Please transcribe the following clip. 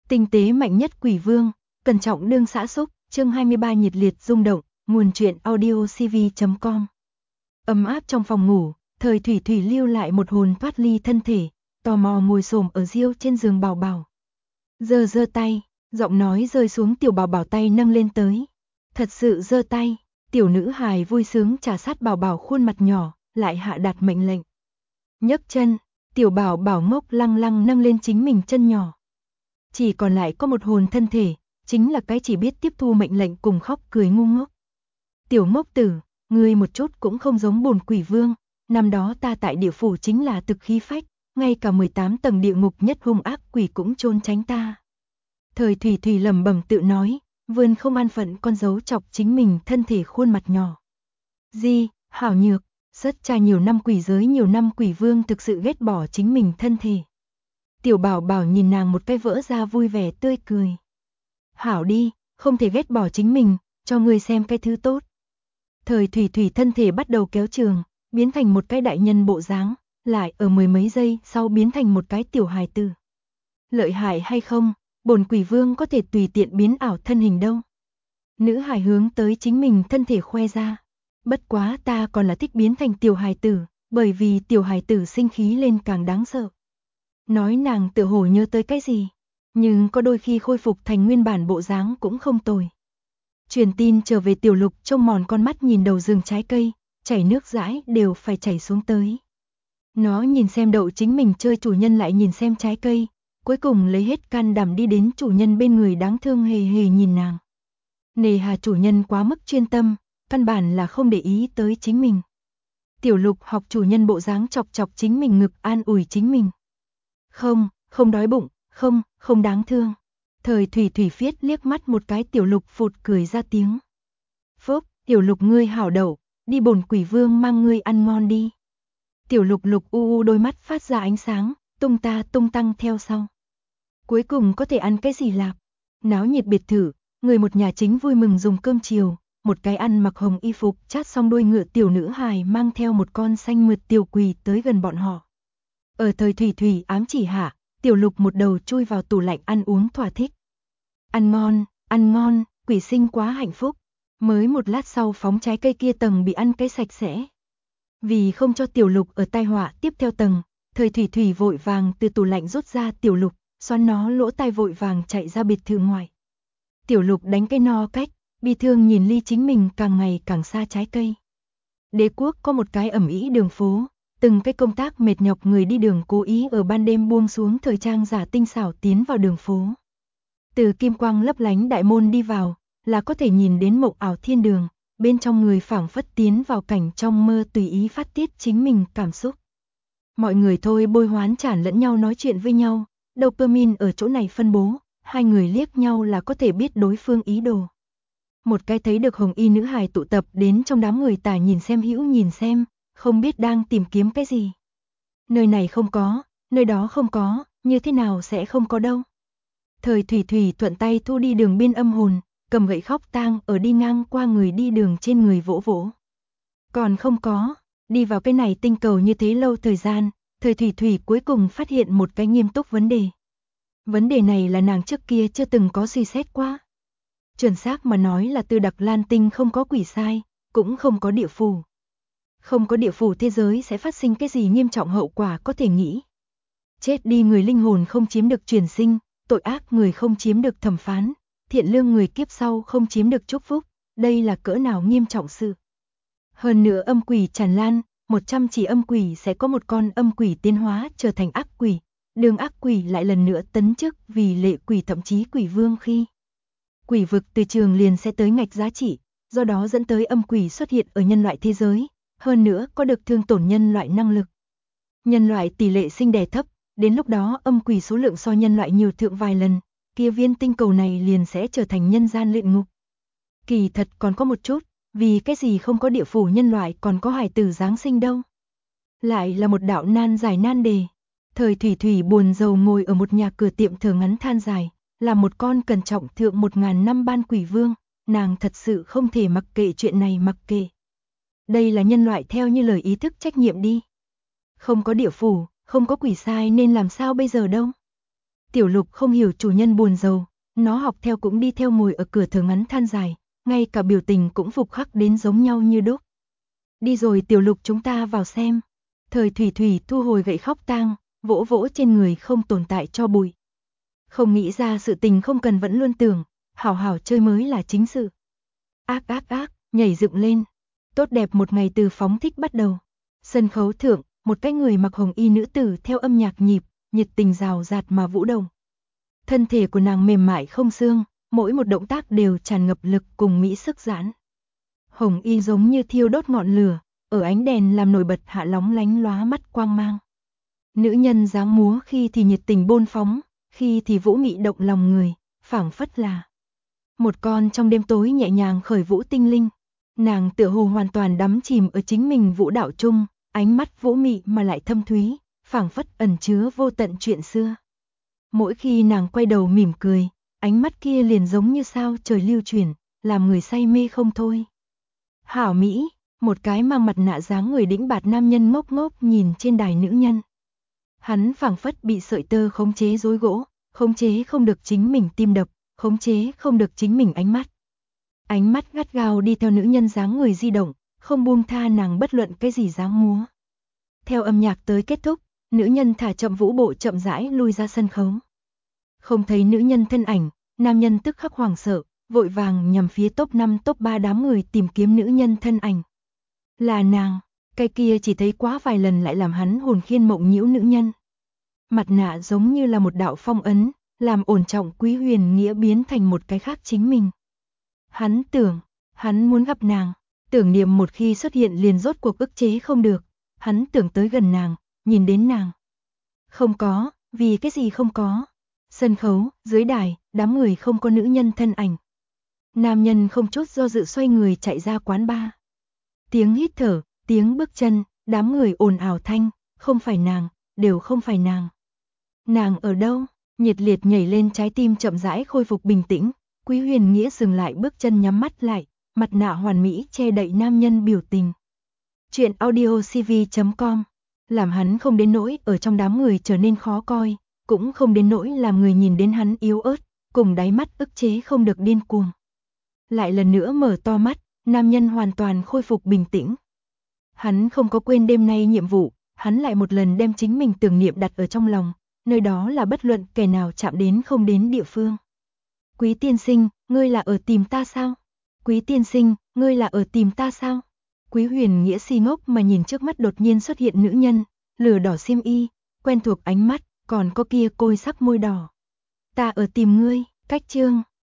Tinh tế mạnh nhất quỷ vương, cẩn trọng đương xã xúc, chương 23 nhiệt liệt rung động, nguồn truyện audiocv.com. Ấm áp trong phòng ngủ, Thời Thủy Thủy lưu lại một hồn thoát ly thân thể, tò mò ngồi xổm ở riêu trên giường Bảo Bảo. Giơ tay, giọng nói rơi xuống Tiểu Bảo Bảo tay nâng lên tới. Thật sự giơ tay, tiểu nữ hài vui sướng trà sát Bảo Bảo khuôn mặt nhỏ, lại hạ đạt mệnh lệnh. Nhấc chân, Tiểu Bảo Bảo ngốc lăng lăng nâng lên chính mình chân nhỏ. Chỉ còn lại có một hồn thân thể, chính là cái chỉ biết tiếp thu mệnh lệnh cùng khóc cười ngu ngốc. Tiểu ngốc tử, ngươi một chút cũng không giống bổn quỷ vương, năm đó ta tại địa phủ chính là thực khí phách, ngay cả 18 tầng địa ngục nhất hung ác quỷ cũng trôn tránh ta. Thời Thủy Thủy lẩm bẩm tự nói, vươn không an phận con dấu chọc chính mình thân thể khuôn mặt nhỏ. Di, hảo nhược, rất cha nhiều năm quỷ giới nhiều năm quỷ vương thực sự ghét bỏ chính mình thân thể. Tiểu Bảo Bảo nhìn nàng một cái vỡ ra vui vẻ tươi cười. Hảo đi, không thể ghét bỏ chính mình, cho ngươi xem cái thứ tốt. Thời Thủy Thủy thân thể bắt đầu kéo trường, biến thành một cái đại nhân bộ dáng, lại ở mười mấy giây sau biến thành một cái tiểu hài tử. Lợi hại hay không, bổn quỷ vương có thể tùy tiện biến ảo thân hình đâu. Nữ hài hướng tới chính mình thân thể khoe ra. Bất quá ta còn là thích biến thành tiểu hài tử, bởi vì tiểu hài tử sinh khí lên càng đáng sợ. Nói nàng tự hồ nhớ tới cái gì, nhưng có đôi khi khôi phục thành nguyên bản bộ dáng cũng không tồi. Truyền tin trở về Tiểu Lục trông mòn con mắt nhìn đầu rừng trái cây, chảy nước dãi đều phải chảy xuống tới. Nó nhìn xem đậu chính mình chơi chủ nhân lại nhìn xem trái cây, cuối cùng lấy hết can đảm đi đến chủ nhân bên người đáng thương hề hề nhìn nàng. Nề hà chủ nhân quá mức chuyên tâm, căn bản là không để ý tới chính mình. Tiểu Lục học chủ nhân bộ dáng chọc chọc chính mình ngực an ủi chính mình. Không đói bụng, không đáng thương. Thời Thủy Thủy phiết liếc mắt một cái Tiểu Lục phụt cười ra tiếng. Phúc, Tiểu Lục ngươi hảo đậu, đi bổn quỷ vương mang ngươi ăn ngon đi. Tiểu Lục Lục u đôi mắt phát ra ánh sáng, tung ta tung tăng theo sau. Cuối cùng có thể ăn cái gì lạp? Náo nhiệt biệt thự, người một nhà chính vui mừng dùng cơm chiều, một cái ăn mặc hồng y phục chát xong đuôi ngựa tiểu nữ hài mang theo một con xanh mượt tiểu quỳ tới gần bọn họ. Ở Thời Thủy Thủy ám chỉ hạ, Tiểu Lục một đầu chui vào tủ lạnh ăn uống thỏa thích. Ăn ngon, quỷ sinh quá hạnh phúc. Mới một lát sau phóng trái cây kia tầng bị ăn cái sạch sẽ. Vì không cho Tiểu Lục ở tai họa tiếp theo tầng, Thời Thủy Thủy vội vàng từ tủ lạnh rút ra Tiểu Lục, xoắn nó lỗ tai vội vàng chạy ra biệt thự ngoài. Tiểu Lục đánh cái no cách, bi thương nhìn ly chính mình càng ngày càng xa trái cây. Đế quốc có một cái ẩm ĩ đường phố, từng cái công tác mệt nhọc người đi đường cố ý ở ban đêm buông xuống thời trang giả tinh xảo tiến vào đường phố. Từ kim quang lấp lánh đại môn đi vào, là có thể nhìn đến mộng ảo thiên đường, bên trong người phảng phất tiến vào cảnh trong mơ tùy ý phát tiết chính mình cảm xúc. Mọi người thôi bôi hoán chản lẫn nhau nói chuyện với nhau, dopamine ở chỗ này phân bố, hai người liếc nhau là có thể biết đối phương ý đồ. Một cái thấy được hồng y nữ hài tụ tập đến trong đám người tả nhìn xem hữu nhìn xem, không biết đang tìm kiếm cái gì. Nơi này không có, nơi đó không có, như thế nào sẽ không có đâu. Thời Thủy Thủy thuận tay thu đi đường biên âm hồn, cầm gậy khóc tang ở đi ngang qua người đi đường trên người vỗ vỗ. Còn không có, đi vào cái này tinh cầu như thế lâu thời gian, Thời Thủy Thủy cuối cùng phát hiện một cái nghiêm túc vấn đề. Vấn đề này là nàng trước kia chưa từng có suy xét qua. Chuẩn xác mà nói là từ Đặc Lan Tinh không có quỷ sai, cũng không có địa phủ. Không có địa phủ thế giới sẽ phát sinh cái gì nghiêm trọng hậu quả có thể nghĩ. Chết đi người linh hồn không chiếm được truyền sinh, tội ác người không chiếm được thẩm phán, thiện lương người kiếp sau không chiếm được chúc phúc, đây là cỡ nào nghiêm trọng sự. Hơn nữa âm quỷ tràn lan, 100 chỉ âm quỷ sẽ có một con âm quỷ tiến hóa trở thành ác quỷ, đường ác quỷ lại lần nữa tấn chức vì lệ quỷ thậm chí quỷ vương khi. Quỷ vực từ trường liền sẽ tới ngạch giá trị, do đó dẫn tới âm quỷ xuất hiện ở nhân loại thế giới, hơn nữa có được thương tổn nhân loại năng lực. Nhân loại tỷ lệ sinh đẻ thấp, đến lúc đó âm quỷ số lượng so nhân loại nhiều thượng vài lần, kia viên tinh cầu này liền sẽ trở thành nhân gian luyện ngục. Kỳ thật còn có một chút, vì cái gì không có địa phủ nhân loại còn có hải tử giáng sinh đâu. Lại là một đạo nan giải nan đề. Thời Thủy Thủy buồn rầu ngồi ở một nhà cửa tiệm thờ ngắn than dài, là một con cẩn trọng thượng 1000 năm ban quỷ vương, nàng thật sự không thể mặc kệ chuyện này mặc kệ. Đây là nhân loại theo như lời ý thức trách nhiệm đi. Không có địa phủ, không có quỷ sai nên làm sao bây giờ đâu. Tiểu Lục không hiểu chủ nhân buồn rầu, nó học theo cũng đi theo ngồi ở cửa thở ngắn than dài, ngay cả biểu tình cũng phục khắc đến giống nhau như đúc. Đi rồi Tiểu Lục, chúng ta vào xem. Thời Thủy Thủy thu hồi gậy khóc tang, vỗ vỗ trên người không tồn tại cho bụi. Không nghĩ ra sự tình không cần vẫn luôn tưởng, hảo hảo chơi mới là chính sự. Ác ác ác, nhảy dựng lên. Tốt đẹp một ngày từ phóng thích bắt đầu. Sân khấu thượng, một cái người mặc hồng y nữ tử theo âm nhạc nhịp, nhiệt tình rào rạt mà vũ động. Thân thể của nàng mềm mại không xương, mỗi một động tác đều tràn ngập lực cùng mỹ sức giãn. Hồng y giống như thiêu đốt ngọn lửa, ở ánh đèn làm nổi bật hạ lóng lánh lóa mắt quang mang. Nữ nhân dáng múa khi thì nhiệt tình bôn phóng, khi thì vũ mị động lòng người, phảng phất là một con trong đêm tối nhẹ nhàng khởi vũ tinh linh. Nàng tựa hồ hoàn toàn đắm chìm ở chính mình vũ đạo chung, ánh mắt vũ mị mà lại thâm thúy, phảng phất ẩn chứa vô tận chuyện xưa. Mỗi khi nàng quay đầu mỉm cười, ánh mắt kia liền giống như sao trời lưu chuyển, làm người say mê không thôi. Hảo Mỹ, một cái mang mặt nạ dáng người đĩnh bạt nam nhân ngốc ngốc nhìn trên đài nữ nhân. Hắn phảng phất bị sợi tơ khống chế rối gỗ, khống chế không được chính mình tim đập, khống chế không được chính mình ánh mắt. Ánh mắt gắt gao đi theo nữ nhân dáng người di động, không buông tha nàng bất luận cái gì dáng múa. Theo âm nhạc tới kết thúc, nữ nhân thả chậm vũ bộ chậm rãi lui ra sân khấu. Không thấy nữ nhân thân ảnh, nam nhân tức khắc hoảng sợ, vội vàng nhằm phía top 5 top 3 đám người tìm kiếm nữ nhân thân ảnh. Là nàng, cái kia chỉ thấy quá vài lần lại làm hắn hồn khiên mộng nhiễu nữ nhân. Mặt nạ giống như là một đạo phong ấn, làm ổn trọng Quý Huyền Nghĩa biến thành một cái khác chính mình. Hắn muốn gặp nàng, tưởng niệm một khi xuất hiện liền rốt cuộc ức chế không được, hắn tưởng tới gần nàng, nhìn đến nàng. Không có, vì cái gì không có? Sân khấu, dưới đài, đám người không có nữ nhân thân ảnh. Nam nhân không chút do dự xoay người chạy ra quán bar. Tiếng hít thở, tiếng bước chân, đám người ồn ào thanh, không phải nàng, đều không phải nàng. Nàng ở đâu? Nhiệt liệt nhảy lên trái tim chậm rãi khôi phục bình tĩnh, Quý Huyền Nghĩa dừng lại bước chân nhắm mắt lại, mặt nạ hoàn mỹ che đậy nam nhân biểu tình. Chuyện audiocv.com làm hắn không đến nỗi ở trong đám người trở nên khó coi, cũng không đến nỗi làm người nhìn đến hắn yếu ớt, cùng đáy mắt ức chế không được điên cuồng. Lại lần nữa mở to mắt, nam nhân hoàn toàn khôi phục bình tĩnh. Hắn không có quên đêm nay nhiệm vụ, hắn lại một lần đem chính mình tưởng niệm đặt ở trong lòng, nơi đó là bất luận kẻ nào chạm đến không đến địa phương. Quý tiên sinh, ngươi là ở tìm ta sao? Quý tiên sinh, ngươi là ở tìm ta sao? Quý Huyền Nghĩa si ngốc mà nhìn trước mắt đột nhiên xuất hiện nữ nhân, lửa đỏ xiêm y, quen thuộc ánh mắt, còn có kia côi sắc môi đỏ. Ta ở tìm ngươi, cách chương.